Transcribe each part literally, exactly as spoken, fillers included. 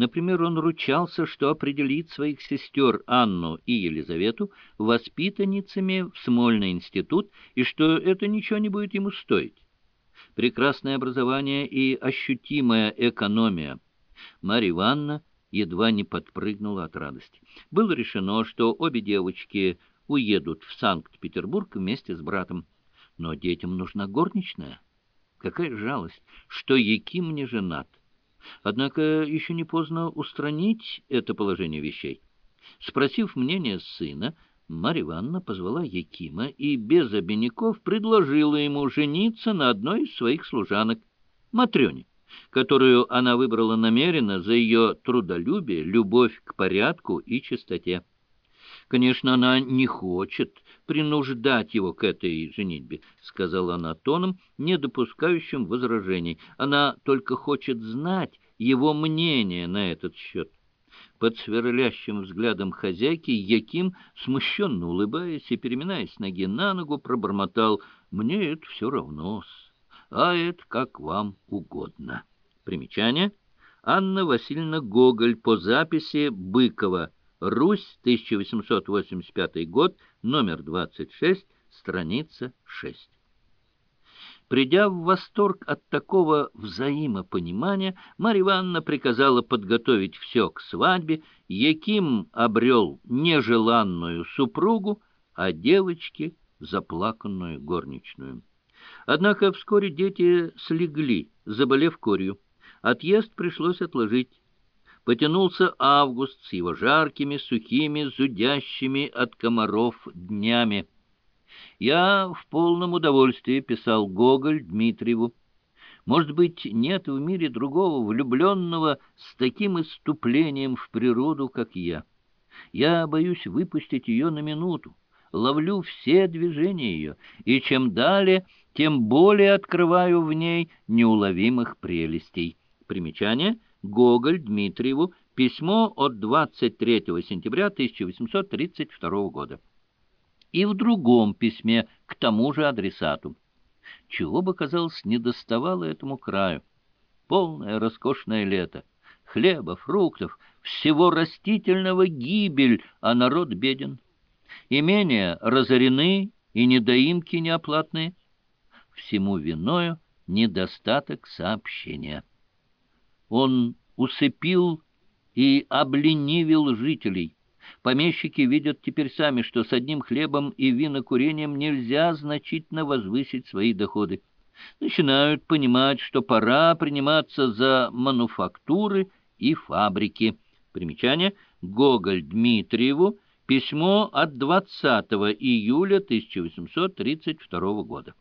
Например, он ручался, что определит своих сестер Анну и Елизавету воспитанницами в Смольный институт, и что это ничего не будет ему стоить. Прекрасное образование и ощутимая экономия. Марья Ивановна едва не подпрыгнула от радости. Было решено, что обе девочки уедут в Санкт-Петербург вместе с братом. Но детям нужна горничная. Какая жалость, что Яким не женат. Однако еще не поздно устранить это положение вещей. Спросив мнение сына, Марья Ивановна позвала Якима и без обиняков предложила ему жениться на одной из своих служанок, Матрёне, которую она выбрала намеренно за ее трудолюбие, любовь к порядку и чистоте. Конечно, она не хочет принуждать его к этой женитьбе, — сказала она тоном, не допускающим возражений. Она только хочет знать его мнение на этот счет. Под сверлящим взглядом хозяйки Яким, смущенно улыбаясь и переминаясь с ноги на ногу, пробормотал: «Мне это все равно, а это как вам угодно». Примечание. Анна Васильевна Гоголь по записи Быкова. Русь, тысяча восемьсот восемьдесят пятый год, номер двадцать шесть, страница шесть. Придя в восторг от такого взаимопонимания, Марья Ивановна приказала подготовить все к свадьбе. Яким обрел нежеланную супругу, а девочки — заплаканную горничную. Однако вскоре дети слегли, заболев корью. Отъезд пришлось отложить. Потянулся август с его жаркими, сухими, зудящими от комаров днями. «Я в полном удовольствии», — писал Гоголь Дмитриеву. «Может быть, нет в мире другого влюбленного с таким исступлением в природу, как я. Я боюсь выпустить ее на минуту, ловлю все движения ее, и чем далее, тем более открываю в ней неуловимых прелестей». Примечание. Гоголь Дмитриеву. Письмо от двадцать третьего сентября тысяча восемьсот тридцать второго года. И в другом письме к тому же адресату. Чего бы, казалось, недоставало этому краю. Полное роскошное лето. Хлеба, фруктов, всего растительного гибель, а народ беден. Имения разорены и недоимки неоплатные. Всему виною недостаток сообщения. Он усыпил и обленивил жителей. Помещики видят теперь сами, что с одним хлебом и винокурением нельзя значительно возвысить свои доходы. Начинают понимать, что пора приниматься за мануфактуры и фабрики. Примечание. Гоголь Дмитриеву. Письмо от двадцатого июля тысяча восемьсот тридцать второго года.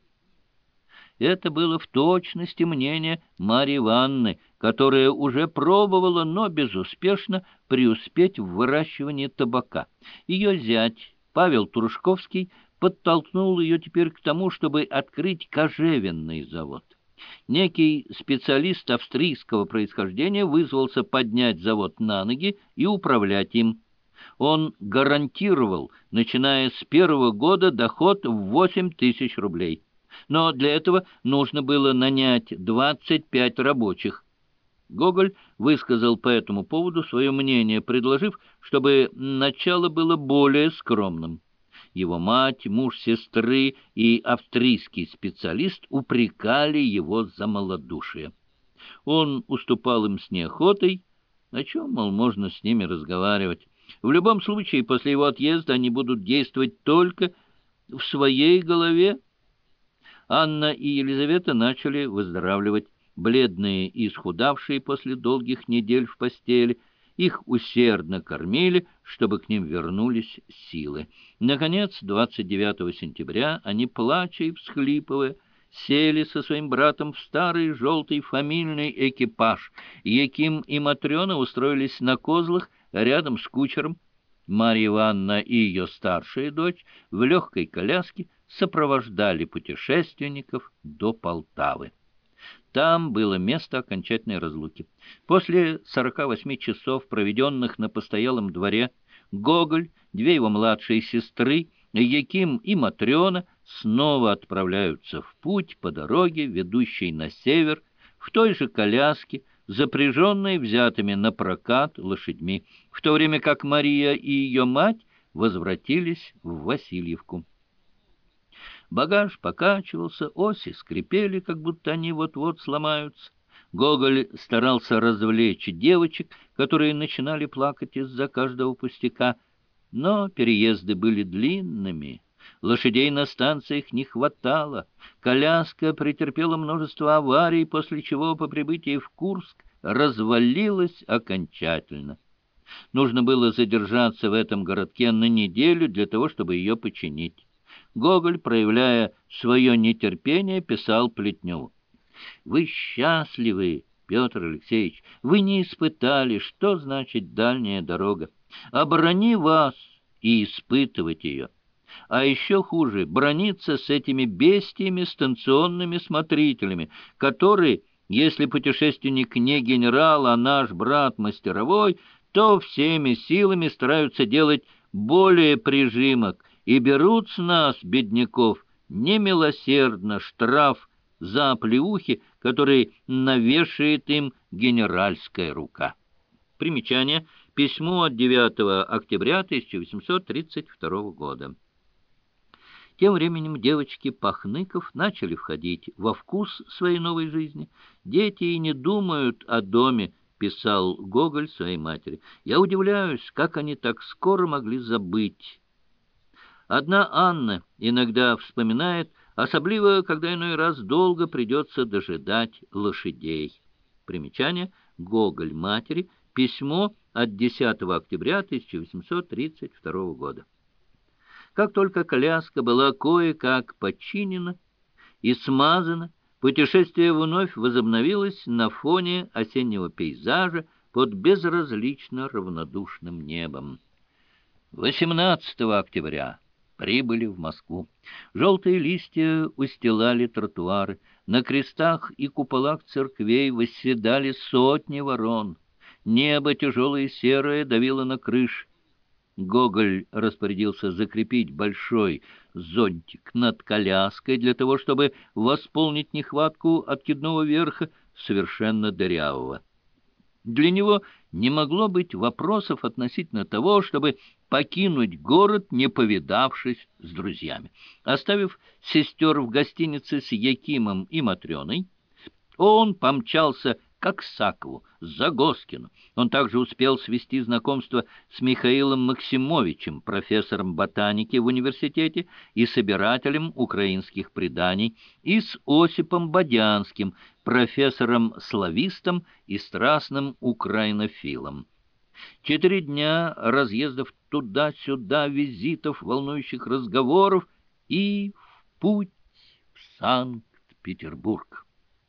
Это было в точности мнение Марьи Ивановны, которая уже пробовала, но безуспешно, преуспеть в выращивании табака. Ее зять, Павел Трушковский, подтолкнул ее теперь к тому, чтобы открыть кожевенный завод. Некий специалист австрийского происхождения вызвался поднять завод на ноги и управлять им. Он гарантировал, начиная с первого года, доход в восемь тысяч рублей. Но для этого нужно было нанять двадцать пять рабочих. Гоголь высказал по этому поводу свое мнение, предложив, чтобы начало было более скромным. Его мать, муж сестры и австрийский специалист упрекали его за малодушие. Он уступал им с неохотой, о чем, мол, можно с ними разговаривать. В любом случае, после его отъезда они будут действовать только в своей голове. Анна и Елизавета начали выздоравливать, бледные и исхудавшие после долгих недель в постели. Их усердно кормили, чтобы к ним вернулись силы. Наконец, двадцать девятого сентября они, плача и всхлипывая, сели со своим братом в старый желтый фамильный экипаж. Яким и Матрена устроились на козлах рядом с кучером. Марья Ивановна и ее старшая дочь в легкой коляске сопровождали путешественников до Полтавы. Там было место окончательной разлуки. После сорока восьми часов, проведенных на постоялом дворе, Гоголь, две его младшие сестры, Яким и Матрена снова отправляются в путь по дороге, ведущей на север, в той же коляске, запряженной взятыми на прокат лошадьми, в то время как Мария и ее мать возвратились в Васильевку. Багаж покачивался, оси скрипели, как будто они вот-вот сломаются. Гоголь старался развлечь девочек, которые начинали плакать из-за каждого пустяка, но переезды были длинными, лошадей на станциях не хватало, коляска претерпела множество аварий, после чего по прибытии в Курск развалилась окончательно. Нужно было задержаться в этом городке на неделю для того, чтобы ее починить. Гоголь, проявляя свое нетерпение, писал Плетневу: «Вы счастливы, Петр Алексеевич, вы не испытали, что значит дальняя дорога. Оборони вас и испытывать ее. А еще хуже — браниться с этими бестиями станционными смотрителями, которые, если путешественник не генерал, а наш брат мастеровой, то всеми силами стараются делать более прижимок и берут с нас, бедняков, немилосердно штраф за оплеухи, которые навешает им генеральская рука». Примечание. Письмо от девятого октября тысяча восемьсот тридцать второго года. Тем временем девочки Пахныков начали входить во вкус своей новой жизни. «Дети и не думают о доме», — писал Гоголь своей матери. «Я удивляюсь, как они так скоро могли забыть». Одна Анна иногда вспоминает, особливо, когда иной раз долго придется дожидать лошадей. Примечание. Гоголь матери. Письмо от десятого октября тысяча восемьсот тридцать второго года. Как только коляска была кое-как починена и смазана, путешествие вновь возобновилось на фоне осеннего пейзажа под безразлично равнодушным небом. восемнадцатого октября прибыли в Москву. Желтые листья устилали тротуары, на крестах и куполах церквей восседали сотни ворон. Небо, тяжелое и серое, давило на крыши. Гоголь распорядился закрепить большой зонтик над коляской для того, чтобы восполнить нехватку откидного верха, совершенно дырявого. Для него не могло быть вопросов относительно того, чтобы покинуть город, не повидавшись с друзьями. Оставив сестер в гостинице с Якимом и Матрёной, он помчался к Аксакову, Загоскину. Он также успел свести знакомство с Михаилом Максимовичем, профессором ботаники в университете и собирателем украинских преданий, и с Осипом Бодянским, профессором-славистом и страстным украинофилом. Четыре дня разъездов туда-сюда, визитов, волнующих разговоров и в путь в Санкт-Петербург.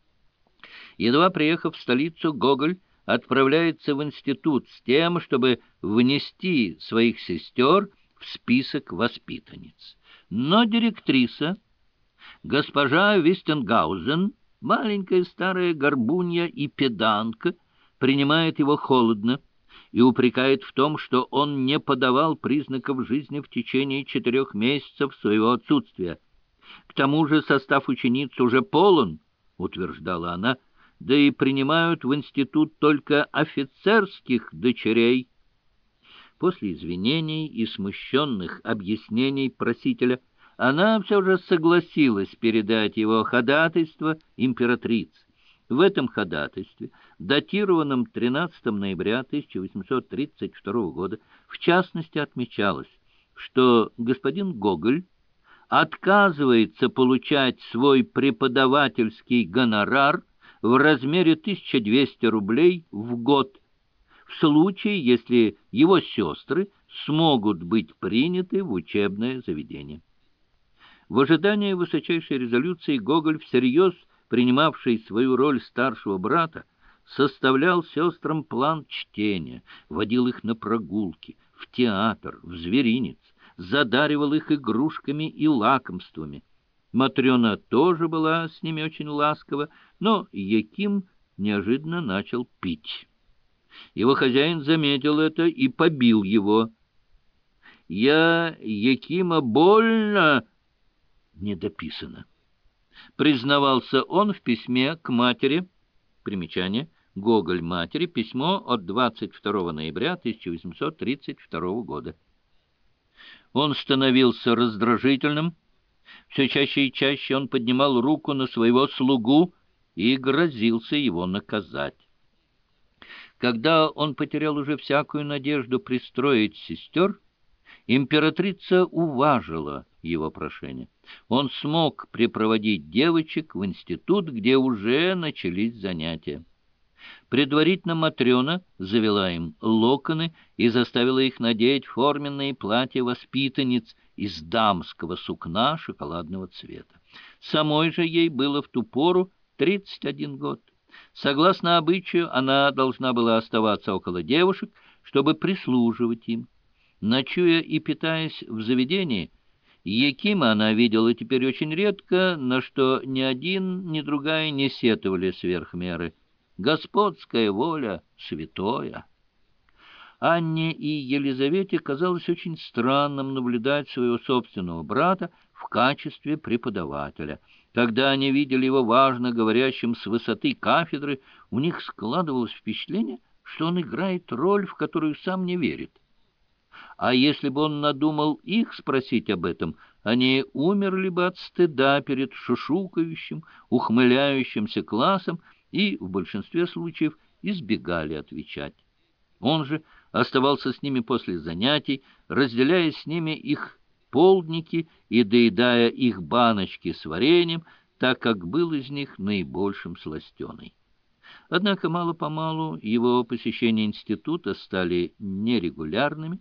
Едва приехав в столицу, Гоголь отправляется в институт с тем, чтобы внести своих сестер в список воспитанниц. Но директриса, госпожа Вистенгаузен, маленькая старая горбунья и педантка, принимает его холодно и упрекает в том, что он не подавал признаков жизни в течение четырех месяцев своего отсутствия. К тому же состав учениц уже полон, утверждала она, да и принимают в институт только офицерских дочерей. После извинений и смущенных объяснений просителя она все же согласилась передать его ходатайство императрице. В этом ходатайстве, датированном тринадцатого ноября тысяча восемьсот тридцать второго года, в частности отмечалось, что господин Гоголь отказывается получать свой преподавательский гонорар в размере тысяча двести рублей в год, в случае, если его сестры смогут быть приняты в учебное заведение. В ожидании высочайшей резолюции Гоголь, всерьез принимавший свою роль старшего брата, составлял сестрам план чтения, водил их на прогулки, в театр, в зверинец, задаривал их игрушками и лакомствами. Матрена тоже была с ними очень ласкова, но Яким неожиданно начал пить. Его хозяин заметил это и побил его. «Я Якима больно...» недописано. Признавался он в письме к матери. Примечание. Гоголь матери письмо от двадцать второго ноября тысяча восемьсот тридцать второго года. Он становился раздражительным. Все чаще и чаще он поднимал руку на своего слугу и грозился его наказать. Когда он потерял уже всякую надежду пристроить сестер, императрица уважила его прошение. Он смог припроводить девочек в институт, где уже начались занятия. Предварительно Матрена завела им локоны и заставила их надеть форменные платья воспитанниц из дамского сукна шоколадного цвета. Самой же ей было в ту пору тридцать один год. Согласно обычаю, она должна была оставаться около девушек, чтобы прислуживать им. Ночуя и питаясь в заведении, Якима она видела теперь очень редко, на что ни один, ни другая не сетовали сверх меры. Господская воля святое. Анне и Елизавете казалось очень странным наблюдать своего собственного брата в качестве преподавателя. Когда они видели его важно говорящим с высоты кафедры, у них складывалось впечатление, что он играет роль, в которую сам не верит. А если бы он надумал их спросить об этом, они умерли бы от стыда перед шушукающим, ухмыляющимся классом и, в большинстве случаев, избегали отвечать. Он же оставался с ними после занятий, разделяя с ними их полдники и доедая их баночки с вареньем, так как был из них наибольшим сластеный. Однако мало-помалу его посещения института стали нерегулярными.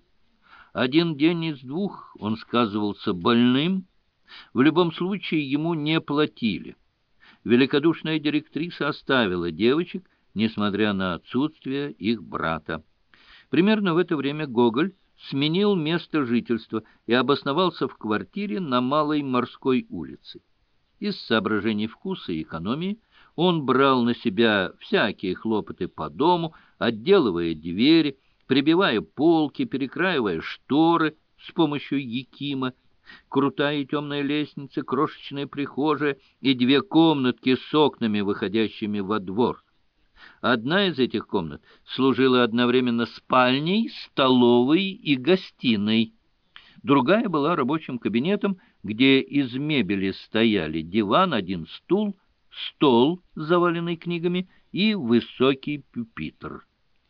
Один день из двух он сказывался больным, в любом случае ему не платили. Великодушная директриса оставила девочек, несмотря на отсутствие их брата. Примерно в это время Гоголь сменил место жительства и обосновался в квартире на Малой Морской улице. Из соображений вкуса и экономии он брал на себя всякие хлопоты по дому, отделывая двери, прибивая полки, перекраивая шторы с помощью Якима. Крутая и темная лестница, крошечная прихожая и две комнатки с окнами, выходящими во двор. Одна из этих комнат служила одновременно спальней, столовой и гостиной. Другая была рабочим кабинетом, где из мебели стояли диван, один стул, стол, заваленный книгами, и высокий пюпитр.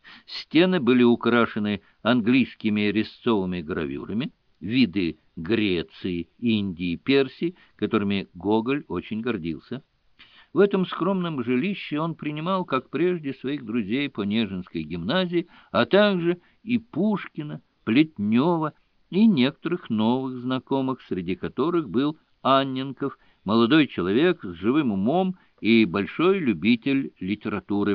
Стены были украшены английскими резцовыми гравюрами, виды Греции, Индии, Персии, которыми Гоголь очень гордился. В этом скромном жилище он принимал, как прежде, своих друзей по Нежинской гимназии, а также и Пушкина, Плетнева и некоторых новых знакомых, среди которых был Анненков, молодой человек с живым умом и большой любитель литературы.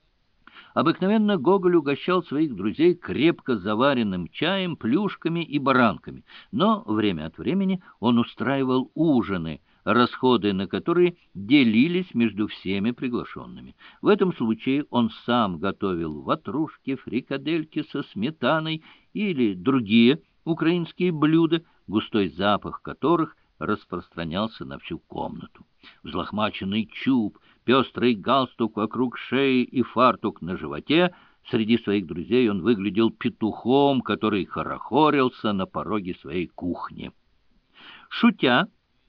Обыкновенно Гоголь угощал своих друзей крепко заваренным чаем, плюшками и баранками, но время от времени он устраивал ужины, расходы на которые делились между всеми приглашенными. В этом случае он сам готовил ватрушки, фрикадельки со сметаной или другие украинские блюда, густой запах которых распространялся на всю комнату. Взлохмаченный чуб, пестрый галстук вокруг шеи и фартук на животе, среди своих друзей он выглядел петухом, который хорохорился на пороге своей кухни. Шутя,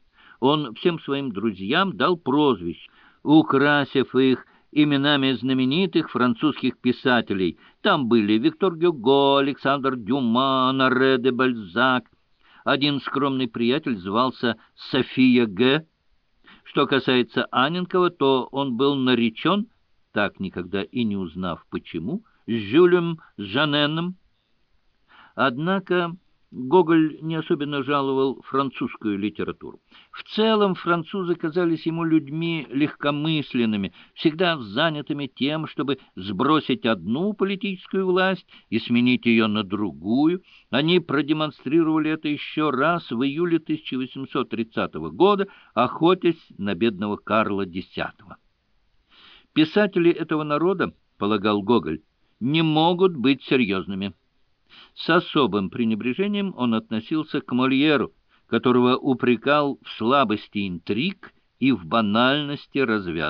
он всем своим друзьям дал прозвищ, украсив их именами знаменитых французских писателей. Там были Виктор Гюго, Александр Дюма, Оноре де Бальзак. Один скромный приятель звался София Г. Что касается Анненкова, то он был наречен, так никогда и не узнав почему, Жюлем Жаненом. Однако Гоголь не особенно жаловал французскую литературу. В целом французы казались ему людьми легкомысленными, всегда занятыми тем, чтобы сбросить одну политическую власть и сменить ее на другую. Они продемонстрировали это еще раз в июле тысяча восемьсот тридцатого года, охотясь на бедного Карла Десятого. Писатели этого народа, полагал Гоголь, не могут быть серьезными. С особым пренебрежением он относился к Мольеру, которого упрекал в слабости интриг и в банальности развязок.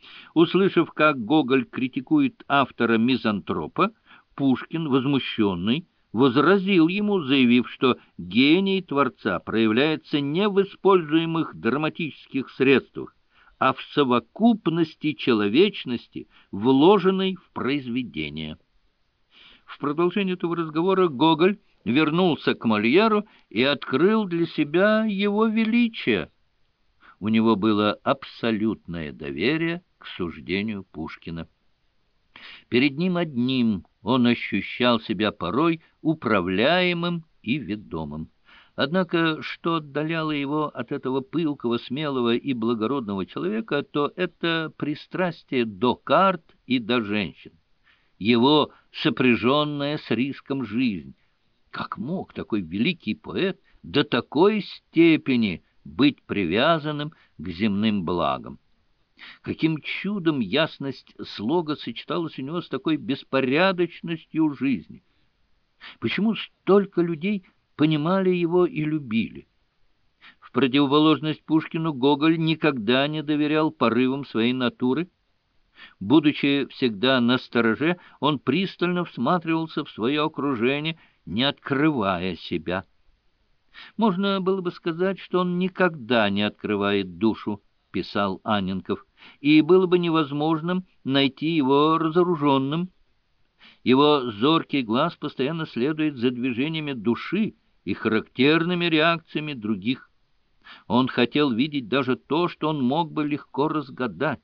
Услышав, как Гоголь критикует автора-мизантропа, Пушкин, возмущенный, возразил ему, заявив, что гений творца проявляется не в используемых драматических средствах, а в совокупности человечности, вложенной в произведение. В продолжение этого разговора Гоголь вернулся к Мольеру и открыл для себя его величие. У него было абсолютное доверие к суждению Пушкина. Перед ним одним он ощущал себя порой управляемым и ведомым. Однако, что отдаляло его от этого пылкого, смелого и благородного человека, то это пристрастие до карт и до женщин, его сопряженная с риском жизнь. Как мог такой великий поэт до такой степени быть привязанным к земным благам? Каким чудом ясность слога сочеталась у него с такой беспорядочностью жизни? Почему столько людей понимали его и любили? В противоположность Пушкину Гоголь никогда не доверял порывам своей натуры. Будучи всегда настороже, он пристально всматривался в свое окружение, не открывая себя. Можно было бы сказать, что он никогда не открывает душу, писал Анненков, и было бы невозможным найти его разоруженным. Его зоркий глаз постоянно следует за движениями души и характерными реакциями других. Он хотел видеть даже то, что он мог бы легко разгадать.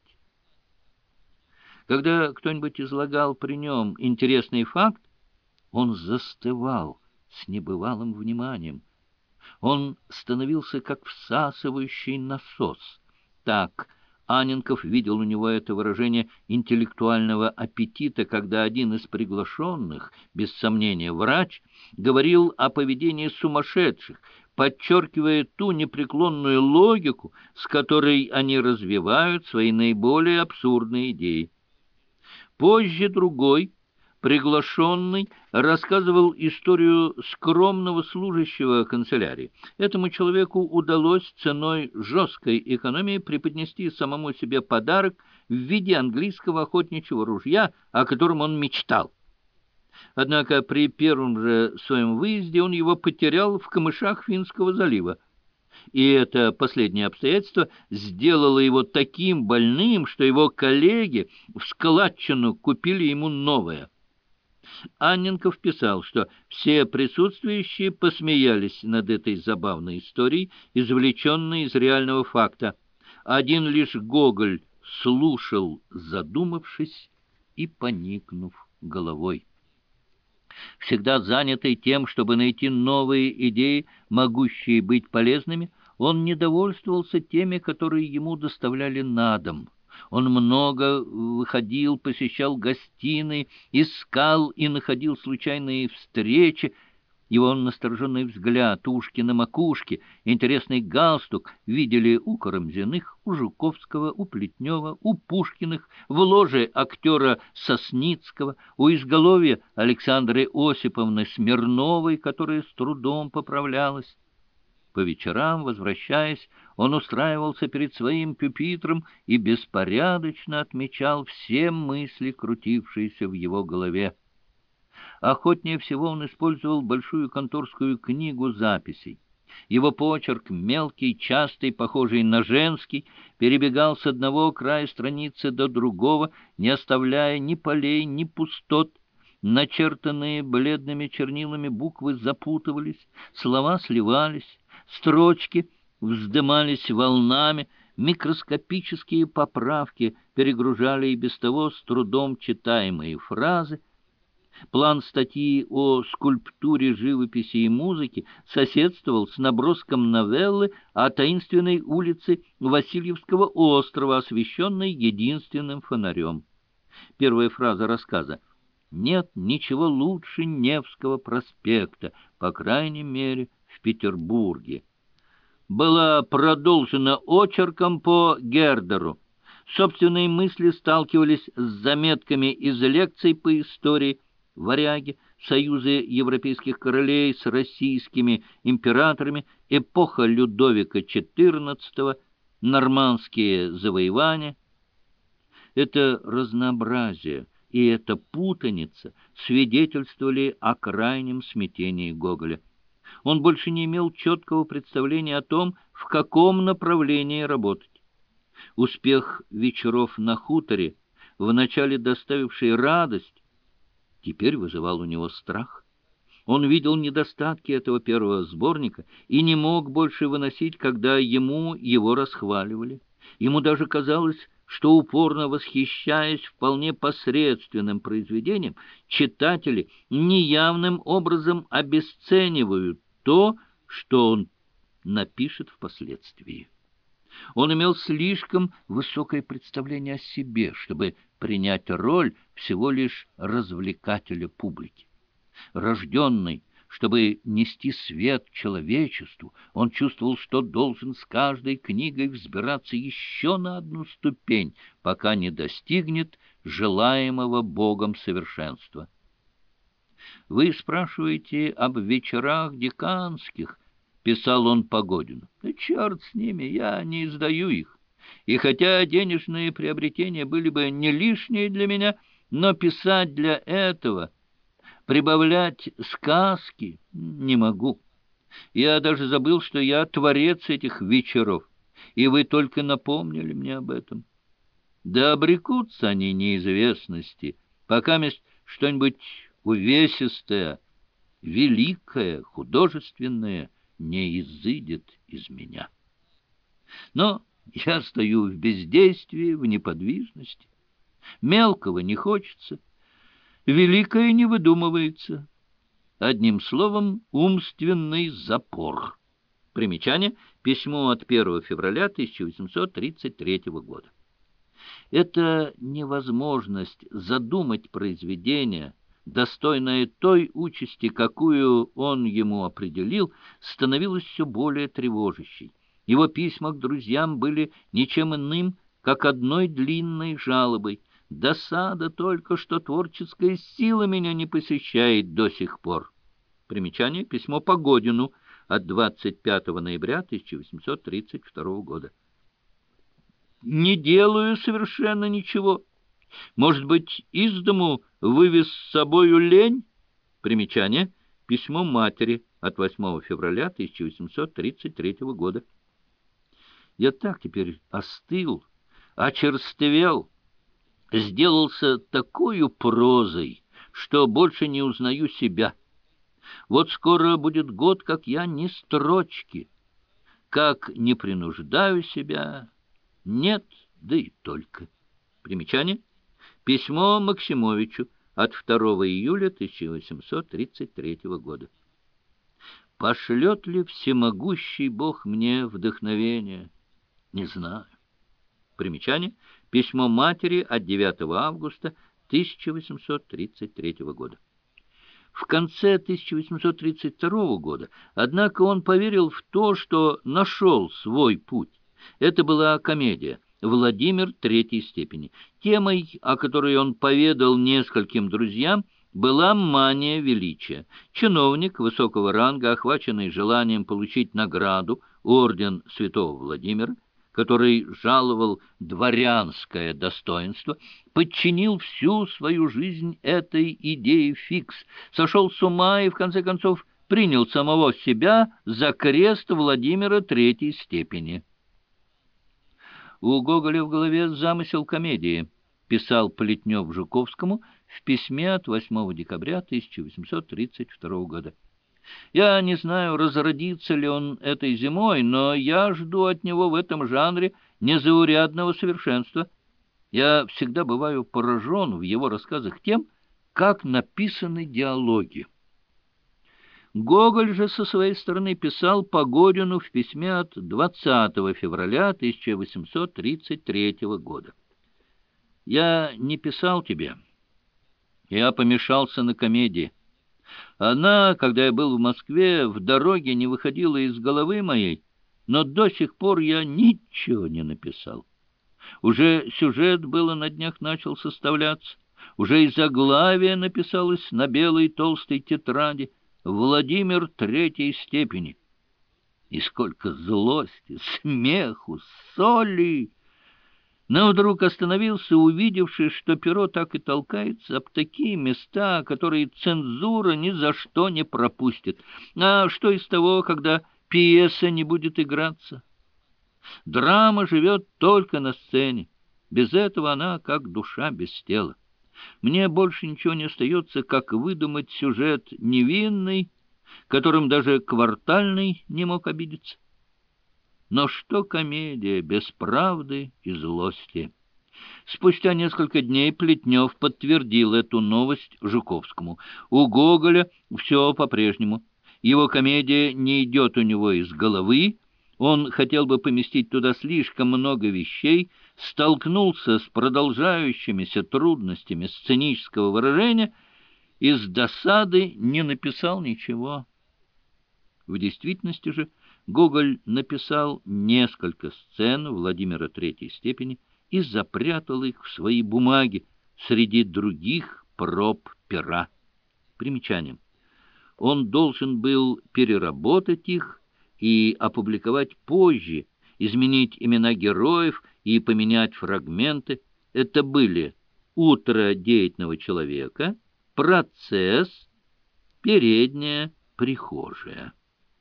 Когда кто-нибудь излагал при нем интересный факт, он застывал с небывалым вниманием. Он становился как всасывающий насос. Так Анненков видел у него это выражение интеллектуального аппетита, когда один из приглашенных, без сомнения врач, говорил о поведении сумасшедших, подчеркивая ту непреклонную логику, с которой они развивают свои наиболее абсурдные идеи. Позже другой, приглашенный, рассказывал историю скромного служащего канцелярии. Этому человеку удалось ценой жесткой экономии преподнести самому себе подарок в виде английского охотничьего ружья, о котором он мечтал. Однако при первом же своем выезде он его потерял в камышах Финского залива. И это последнее обстоятельство сделало его таким больным, что его коллеги в складчину купили ему новое. Анненков писал, что все присутствующие посмеялись над этой забавной историей, извлеченной из реального факта. Один лишь Гоголь слушал, задумавшись и поникнув головой. Всегда занятый тем, чтобы найти новые идеи, могущие быть полезными, он не довольствовался теми, которые ему доставляли на дом. Он много выходил, посещал гостиные, искал и находил случайные встречи. Его настороженный взгляд, ушки на макушке, интересный галстук видели у Карамзиных, у Жуковского, у Плетнева, у Пушкиных, в ложе актера Сосницкого, у изголовья Александры Осиповны Смирновой, которая с трудом поправлялась. По вечерам, возвращаясь, он устраивался перед своим пюпитром и беспорядочно отмечал все мысли, крутившиеся в его голове. Охотнее всего он использовал большую конторскую книгу записей. Его почерк, мелкий, частый, похожий на женский, перебегал с одного края страницы до другого, не оставляя ни полей, ни пустот. Начертанные бледными чернилами буквы запутывались, слова сливались, строчки вздымались волнами, микроскопические поправки перегружали и без того с трудом читаемые фразы. План статьи о скульптуре, живописи и музыке соседствовал с наброском новеллы о таинственной улице Васильевского острова, освещенной единственным фонарем. Первая фраза рассказа: «Нет ничего лучше Невского проспекта, по крайней мере, в Петербурге», была продолжена очерком по Гердеру. Собственные мысли сталкивались с заметками из лекций по истории, варяги, союзы европейских королей с российскими императорами, эпоха Людовика четырнадцатого, нормандские завоевания. Это разнообразие и эта путаница свидетельствовали о крайнем смятении Гоголя. Он больше не имел четкого представления о том, в каком направлении работать. Успех вечеров на хуторе, вначале доставивший радость, теперь вызывал у него страх. Он видел недостатки этого первого сборника и не мог больше выносить, когда ему его расхваливали. Ему даже казалось, что, упорно восхищаясь вполне посредственным произведением, читатели неявным образом обесценивают то, что он напишет впоследствии. Он имел слишком высокое представление о себе, чтобы принять роль всего лишь развлекателя публики. Рожденный, чтобы нести свет человечеству, он чувствовал, что должен с каждой книгой взбираться еще на одну ступень, пока не достигнет желаемого Богом совершенства. «Вы спрашиваете об вечерах деканских», — писал он Погодину. «Да черт с ними, я не издаю их. И хотя денежные приобретения были бы не лишние для меня, но писать для этого, прибавлять сказки не могу. Я даже забыл, что я творец этих вечеров, и вы только напомнили мне об этом. Да обрекутся они неизвестности, покаместь что-нибудь увесистое, великое, художественное не изыдет из меня. Но я стою в бездействии, в неподвижности. Мелкого не хочется, великое не выдумывается. Одним словом, умственный запор». Примечание. Письмо от первого февраля тысяча восемьсот тридцать третьего года. Эта невозможность задумать произведение, достойное той участи, какую он ему определил, становилась все более тревожащей. Его письма к друзьям были ничем иным, как одной длинной жалобой. «Досада только, что творческая сила меня не посещает до сих пор». Примечание. Письмо Погодину от двадцать пятого ноября тысяча восемьсот тридцать второго года. «Не делаю совершенно ничего. Может быть, из дому вывез с собою лень?» Примечание. Письмо матери от восьмого февраля тысяча восемьсот тридцать третьего года. «Я так теперь остыл, очерствел, сделался такою прозой, что больше не узнаю себя. Вот скоро будет год, как я ни строчки, как не принуждаю себя, нет, да и только». Примечание. Письмо Максимовичу от второго июля тысяча восемьсот тридцать третьего года. «Пошлет ли всемогущий Бог мне вдохновение? Не знаю». Примечание. Письмо матери от девятого августа тысяча восемьсот тридцать третьего года. В конце тысяча восемьсот тридцать второго года, однако, он поверил в то, что нашел свой путь. Это была комедия «Владимир третьей степени». Темой, о которой он поведал нескольким друзьям, была мания величия. Чиновник высокого ранга, охваченный желанием получить награду, орден святого Владимира, который жаловал дворянское достоинство, подчинил всю свою жизнь этой идее фикс, сошел с ума и, в конце концов, принял самого себя за крест Владимира третьей степени. «У Гоголя в голове замысел комедии», — писал Плетнев Жуковскому в письме от восьмого декабря тысяча восемьсот тридцать второго года. «Я не знаю, разродится ли он этой зимой, но я жду от него в этом жанре незаурядного совершенства. Я всегда бываю поражен в его рассказах тем, как написаны диалоги». Гоголь же со своей стороны писал Погодину в письме от двадцатого февраля тысяча восемьсот тридцать третьего года. «Я не писал тебе. Я помешался на комедии. Она, когда я был в Москве, в дороге не выходила из головы моей, но до сих пор я ничего не написал. Уже сюжет было на днях начал составляться, уже и заглавие написалось на белой толстой тетради «Владимир третьей степени». И сколько злости, смеху, соли! Но вдруг остановился, увидевший, что перо так и толкается об такие места, которые цензура ни за что не пропустит. А что из того, когда пьеса не будет играться? Драма живет только на сцене. Без этого она как душа без тела. Мне больше ничего не остается, как выдумать сюжет невинный, которым даже Квартальный не мог обидеться. Но что комедия без правды и злости? Спустя несколько дней Плетнев подтвердил эту новость Жуковскому. У Гоголя все по-прежнему. Его комедия не идет у него из головы. Он хотел бы поместить туда слишком много вещей, столкнулся с продолжающимися трудностями сценического выражения и с досады не написал ничего. В действительности же Гоголь написал несколько сцен Владимира третьей степени и запрятал их в свои бумаги среди других проб пера. Примечание. Он должен был переработать их и опубликовать позже, изменить имена героев и поменять фрагменты. Это были «Утро деятельного человека», «Процесс», «Передняя», «Прихожая».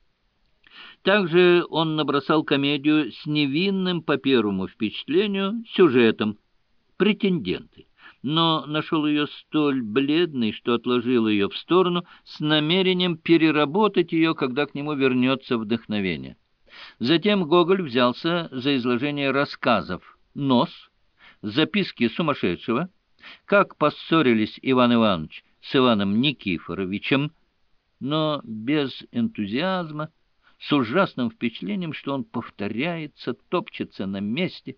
Также он набросал комедию с невинным по первому впечатлению сюжетом «Претенденты», но нашел ее столь бледной, что отложил ее в сторону с намерением переработать ее, когда к нему вернется вдохновение. Затем Гоголь взялся за изложение рассказов «Нос», «Записки сумасшедшего», «Как поссорились Иван Иванович с Иваном Никифоровичем», но без энтузиазма, с ужасным впечатлением, что он повторяется, топчется на месте.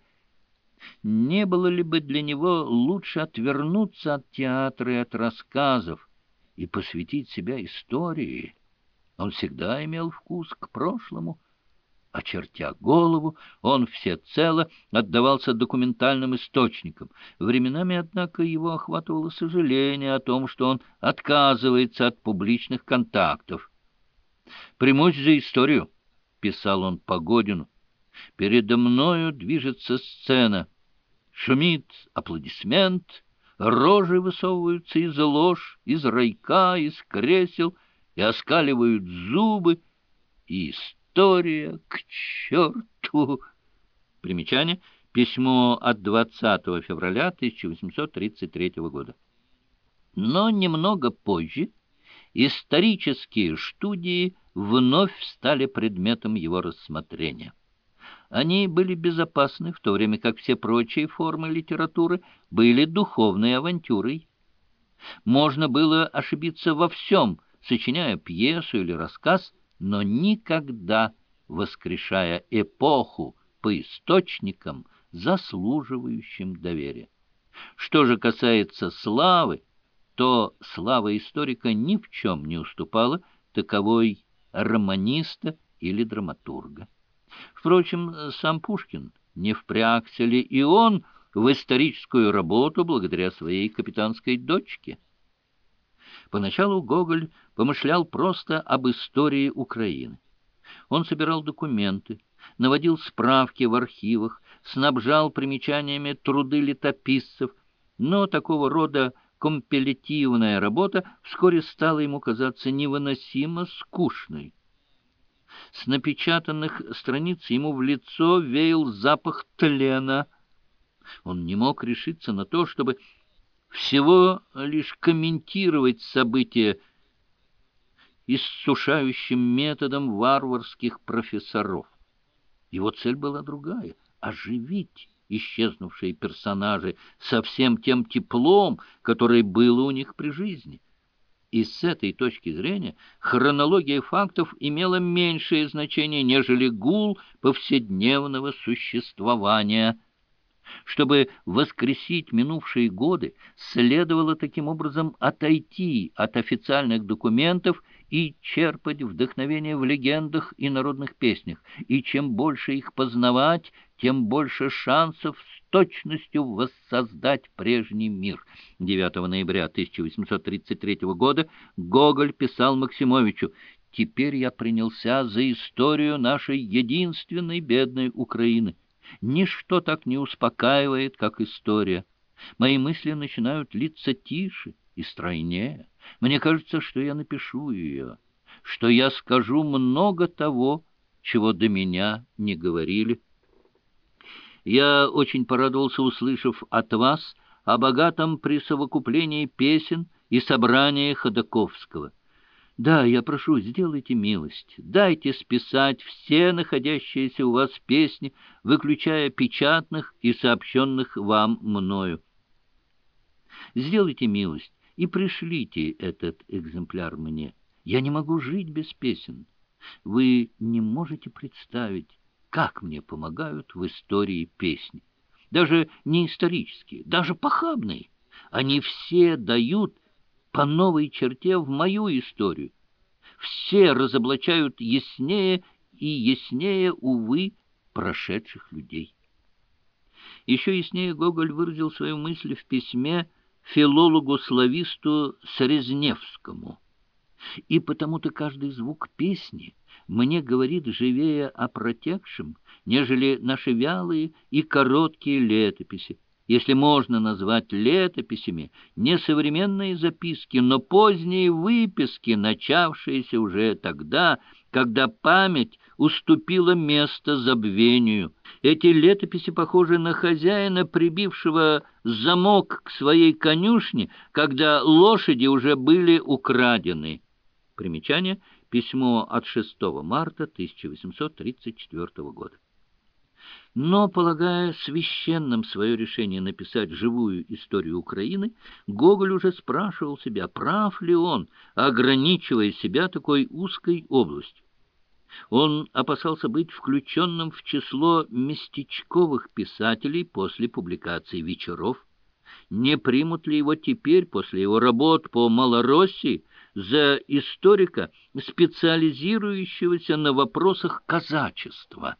Не было ли бы для него лучше отвернуться от театра и от рассказов и посвятить себя истории? Он всегда имел вкус к прошлому. Очертя голову, он всецело отдавался документальным источникам. Временами, однако, его охватывало сожаление о том, что он отказывается от публичных контактов. «Примусь за историю», — писал он Погодину. «Передо мною движется сцена. Шумит аплодисмент, рожи высовываются из лож, из райка, из кресел, и оскаливают зубы, и история к черту». Примечание. Письмо от двадцатого февраля тысяча восемьсот тридцать третьего года. Но немного позже исторические студии вновь стали предметом его рассмотрения. Они были безопасны, в то время как все прочие формы литературы были духовной авантюрой. Можно было ошибиться во всем, сочиняя пьесу или рассказ, но никогда воскрешая эпоху по источникам, заслуживающим доверия. Что же касается славы, то слава историка ни в чем не уступала таковой романиста или драматурга. Впрочем, сам Пушкин не впрягся ли и он в историческую работу благодаря своей капитанской дочке? Поначалу Гоголь помышлял просто об истории Украины. Он собирал документы, наводил справки в архивах, снабжал примечаниями труды летописцев, но такого рода компилятивная работа вскоре стала ему казаться невыносимо скучной. С напечатанных страниц ему в лицо веял запах тлена. Он не мог решиться на то, чтобы всего лишь комментировать события иссушающим методом варварских профессоров. Его цель была другая — оживить исчезнувшие персонажи со всем тем теплом, которое было у них при жизни. И с этой точки зрения хронология фактов имела меньшее значение, нежели гул повседневного существования. Чтобы воскресить минувшие годы, следовало таким образом отойти от официальных документов и черпать вдохновение в легендах и народных песнях, и чем больше их познавать, тем больше шансов с точностью воссоздать прежний мир. девятого ноября тысяча восемьсот тридцать третьего года Гоголь писал Максимовичу: «Теперь я принялся за историю нашей единственной бедной Украины. Ничто так не успокаивает, как история. Мои мысли начинают литься тише и стройнее. Мне кажется, что я напишу ее, что я скажу много того, чего до меня не говорили. Я очень порадовался, услышав от вас о богатом присовокуплении песен и собрании Ходаковского. Да, я прошу, сделайте милость, дайте списать все находящиеся у вас песни, выключая печатных и сообщенных вам мною. Сделайте милость и пришлите этот экземпляр мне. Я не могу жить без песен. Вы не можете представить, как мне помогают в истории песни. Даже не исторические, даже похабные. Они все дают по новой черте в мою историю. Все разоблачают яснее и яснее, увы, прошедших людей. Еще яснее Гоголь выразил свою мысль в письме филологу-слависту Срезневскому. И потому-то каждый звук песни мне говорит живее о протекшем, нежели наши вялые и короткие летописи, если можно назвать летописями не современные записки, но поздние выписки, начавшиеся уже тогда, когда память уступила место забвению. Эти летописи похожи на хозяина, прибившего замок к своей конюшне, когда лошади уже были украдены. Примечание. Письмо от шестого марта тысяча восемьсот тридцать четвёртого года. Но, полагая священным свое решение написать живую историю Украины, Гоголь уже спрашивал себя, прав ли он, ограничивая себя такой узкой областью. Он опасался быть включенным в число местечковых писателей после публикации «Вечеров». Не примут ли его теперь, после его работ по Малороссии, за историка, специализирующегося на вопросах казачества?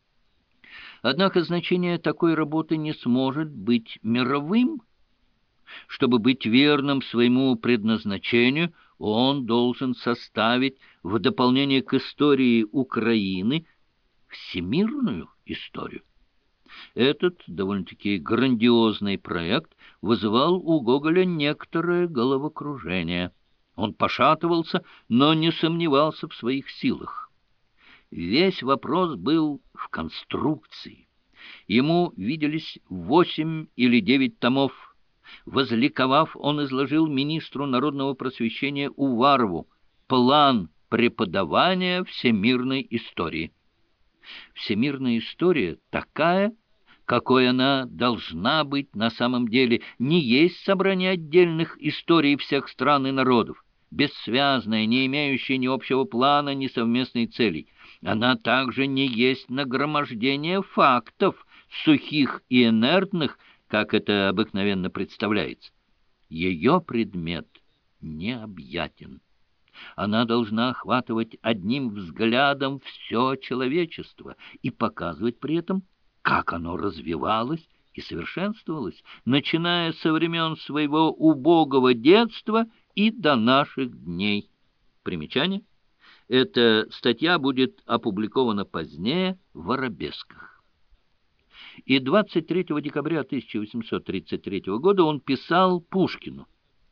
Однако значение такой работы не сможет быть мировым. Чтобы быть верным своему предназначению, он должен составить в дополнение к истории Украины всемирную историю. Этот довольно-таки грандиозный проект вызывал у Гоголя некоторое головокружение. Он пошатывался, но не сомневался в своих силах. Весь вопрос был в конструкции. Ему виделись восемь или девять томов. Возликовав, он изложил министру народного просвещения Уварову план преподавания всемирной истории. Всемирная история такая, какой она должна быть на самом деле, не есть собрание отдельных историй всех стран и народов, бессвязная, не имеющая ни общего плана, ни совместной целей. Она также не есть нагромождение фактов, сухих и инертных, как это обыкновенно представляется. Ее предмет необъятен. Она должна охватывать одним взглядом все человечество и показывать при этом, как оно развивалось и совершенствовалось, начиная со времен своего убогого детства и до наших дней. Примечание. Эта статья будет опубликована позднее в «Арабесках». И двадцать третьего декабря тысяча восемьсот тридцать третьего года он писал Пушкину: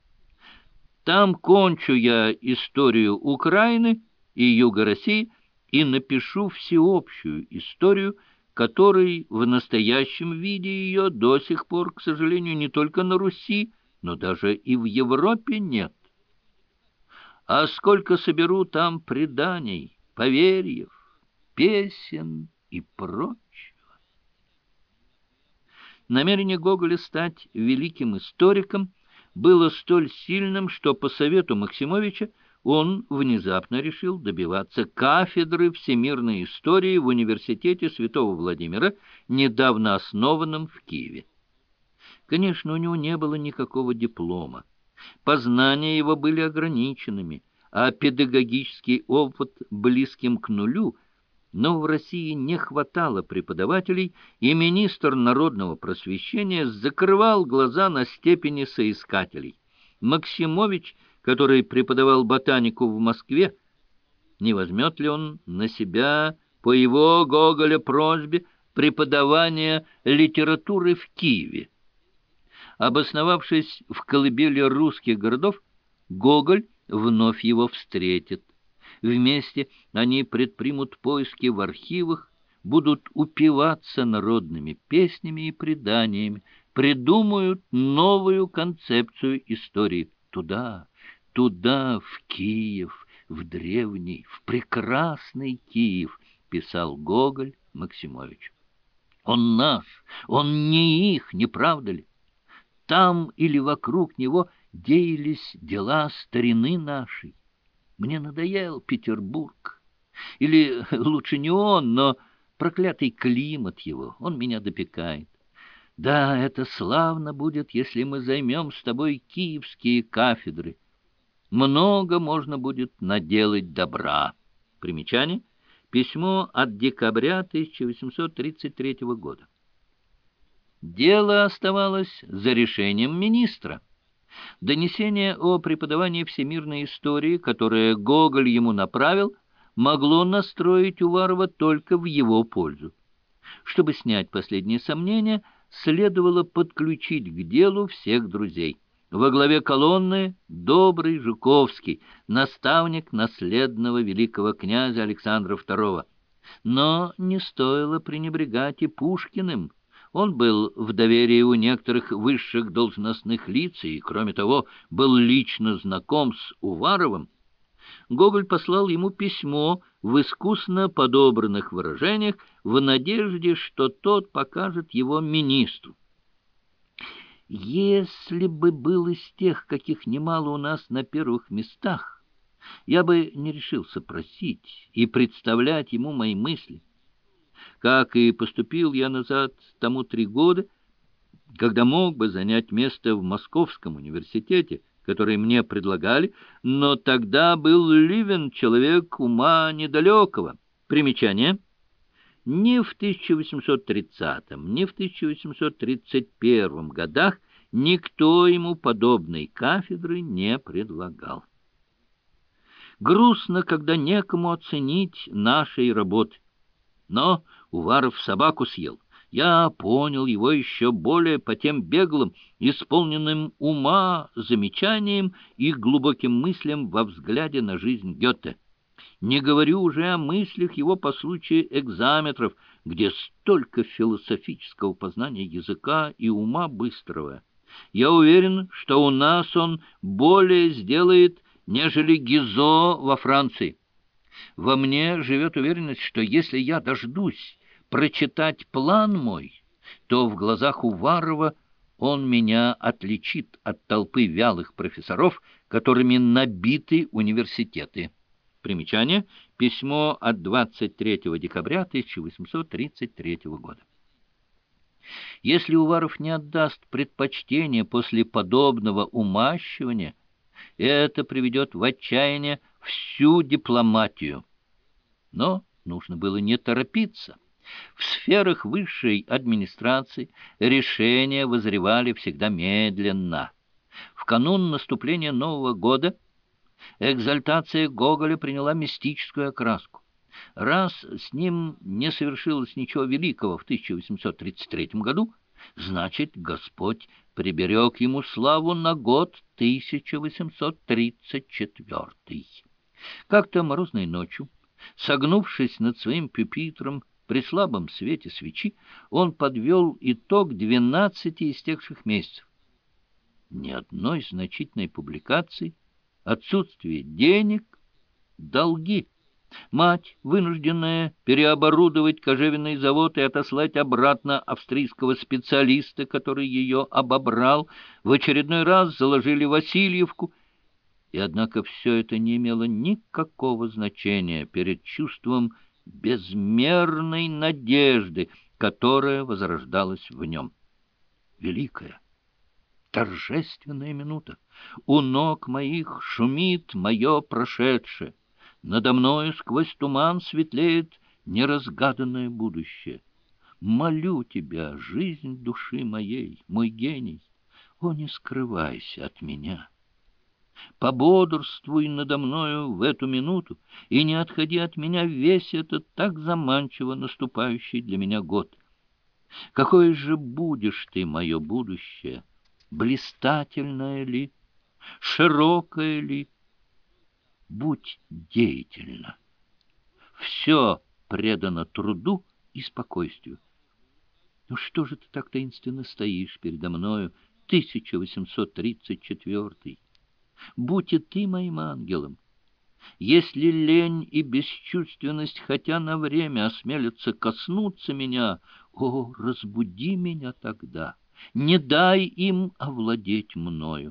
«Там кончу я историю Украины и Юга России и напишу всеобщую историю, которой в настоящем виде ее до сих пор, к сожалению, не только на Руси, но даже и в Европе нет. А сколько соберу там преданий, поверьев, песен и прочего». Намерение Гоголя стать великим историком было столь сильным, что по совету Максимовича он внезапно решил добиваться кафедры всемирной истории в университете Святого Владимира, недавно основанном в Киеве. Конечно, у него не было никакого диплома. Познания его были ограниченными, а педагогический опыт близким к нулю, но в России не хватало преподавателей, и министр народного просвещения закрывал глаза на степени соискателей. Максимович, который преподавал ботанику в Москве, не возьмет ли он на себя, по его Гоголя просьбе, преподавания литературы в Киеве. Обосновавшись в колыбели русских городов, Гоголь вновь его встретит. Вместе они предпримут поиски в архивах, будут упиваться народными песнями и преданиями, придумают новую концепцию истории. Туда, туда, в Киев, в древний, в прекрасный Киев, писал Гоголь Максимович. Он наш, он не их, не правда ли? Там или вокруг него деялись дела старины нашей. Мне надоел Петербург. Или лучше не он, но проклятый климат его, он меня допекает. Да, это славно будет, если мы займем с тобой киевские кафедры. Много можно будет наделать добра. Примечание. Письмо от декабря тысяча восемьсот тридцать третьего года. Дело оставалось за решением министра. Донесение о преподавании всемирной истории, которое Гоголь ему направил, могло настроить Уварова только в его пользу. Чтобы снять последние сомнения, следовало подключить к делу всех друзей. Во главе колонны добрый Жуковский, наставник наследного великого князя Александра второго. Но не стоило пренебрегать и Пушкиным. Он был в доверии у некоторых высших должностных лиц и, кроме того, был лично знаком с Уваровым. Гоголь послал ему письмо в искусно подобранных выражениях в надежде, что тот покажет его министру. Если бы был из тех, каких немало у нас на первых местах, я бы не решился просить и представлять ему мои мысли. Как и поступил я назад тому три года, когда мог бы занять место в Московском университете, который мне предлагали, но тогда был Ливен человек ума недалекого. Примечание. Ни в тысяча восемьсот тридцатом, ни в тысяча восемьсот тридцать первом годах никто ему подобной кафедры не предлагал. Грустно, когда некому оценить нашей работы. Но Уваров собаку съел. Я понял его еще более по тем беглым, исполненным ума замечаниям и глубоким мыслям во взгляде на жизнь Гёте. Не говорю уже о мыслях его по случаю экзаметров, где столько философического познания языка и ума быстрого. Я уверен, что у нас он более сделает, нежели Гизо во Франции. Во мне живет уверенность, что если я дождусь прочитать план мой, то в глазах Уварова он меня отличит от толпы вялых профессоров, которыми набиты университеты. Примечание. Письмо от двадцать третьего декабря тысяча восемьсот тридцать третьего года. Если Уваров не отдаст предпочтение после подобного умащивания, это приведет в отчаяние всю дипломатию. Но нужно было не торопиться. В сферах высшей администрации решения вызревали всегда медленно. В канун наступления Нового года экзальтация Гоголя приняла мистическую окраску. Раз с ним не совершилось ничего великого в тысяча восемьсот тридцать третьем году, значит, Господь приберег ему славу на год тысяча восемьсот тридцать четвёртый. Как-то морозной ночью, согнувшись над своим пюпитром при слабом свете свечи, он подвел итог двенадцати истекших месяцев. Ни одной значительной публикации, отсутствие денег, долги. Мать, вынужденная переоборудовать кожевенный завод и отослать обратно австрийского специалиста, который ее обобрал, в очередной раз заложили Васильевку. И однако все это не имело никакого значения перед чувством безмерной надежды, которая возрождалась в нем. Великая, торжественная минута. У ног моих шумит мое прошедшее. Надо мною сквозь туман светлеет неразгаданное будущее. Молю тебя, жизнь души моей, мой гений, о, не скрывайся от меня. Пободрствуй надо мною в эту минуту и не отходи от меня весь этот так заманчиво наступающий для меня год. Какое же будешь ты, мое будущее? Блистательное ли? Широкое ли? Будь деятельна. Все предано труду и спокойствию. Ну что же ты так таинственно стоишь передо мною, тысяча восемьсот тридцать четвёртый? Будь и ты моим ангелом. Если лень и бесчувственность хотя на время осмелятся коснуться меня, о, разбуди меня тогда, не дай им овладеть мною.